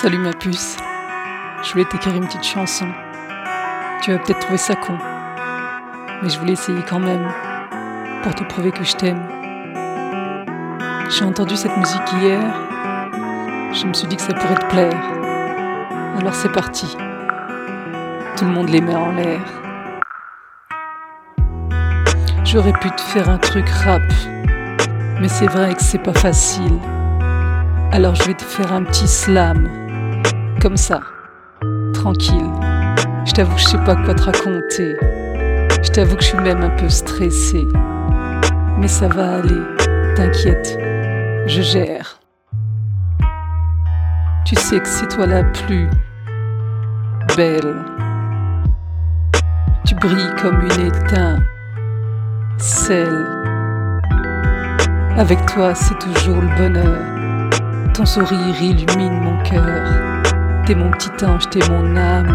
Salut ma puce, je voulais t'écrire une petite chanson. Tu vas peut-être trouver ça con, mais je voulais essayer quand même, pour te prouver que je t'aime. J'ai entendu cette musique hier, je me suis dit que ça pourrait te plaire. Alors c'est parti, tout le monde les met en l'air. J'aurais pu te faire un truc rap, mais c'est vrai que c'est pas facile. Alors je vais te faire un petit slam, comme ça, tranquille. Je t'avoue que je sais pas quoi te raconter. Je t'avoue que je suis même un peu stressée. Mais ça va aller, t'inquiète, je gère. Tu sais que c'est toi la plus belle. Tu brilles comme une étincelle. Avec toi c'est toujours le bonheur. Ton sourire illumine mon cœur. T'es mon petit ange, t'es mon âme.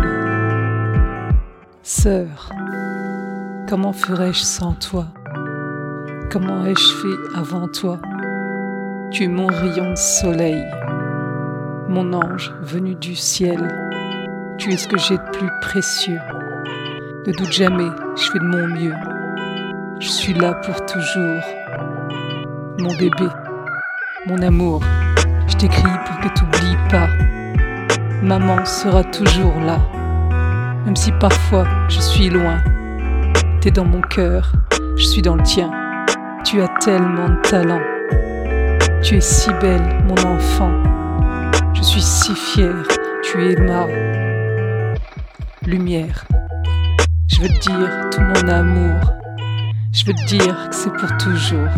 Sœur, comment ferais-je sans toi? Comment ai-je fait avant toi? Tu es mon rayon de soleil, mon ange venu du ciel. Tu es ce que j'ai de plus précieux. Ne doute jamais, je fais de mon mieux. Je suis là pour toujours. Mon bébé, mon amour, je t'écris pour que t'oublies pas. Maman sera toujours là, même si parfois je suis loin. T'es dans mon cœur, je suis dans le tien. Tu as tellement de talent. Tu es si belle, mon enfant. Je suis si fière, tu es ma lumière. Je veux te dire tout mon amour. Je veux te dire que c'est pour toujours.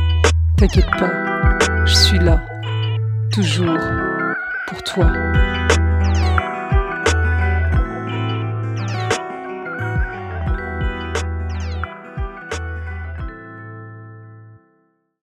T'inquiète pas, je suis là, toujours, pour toi.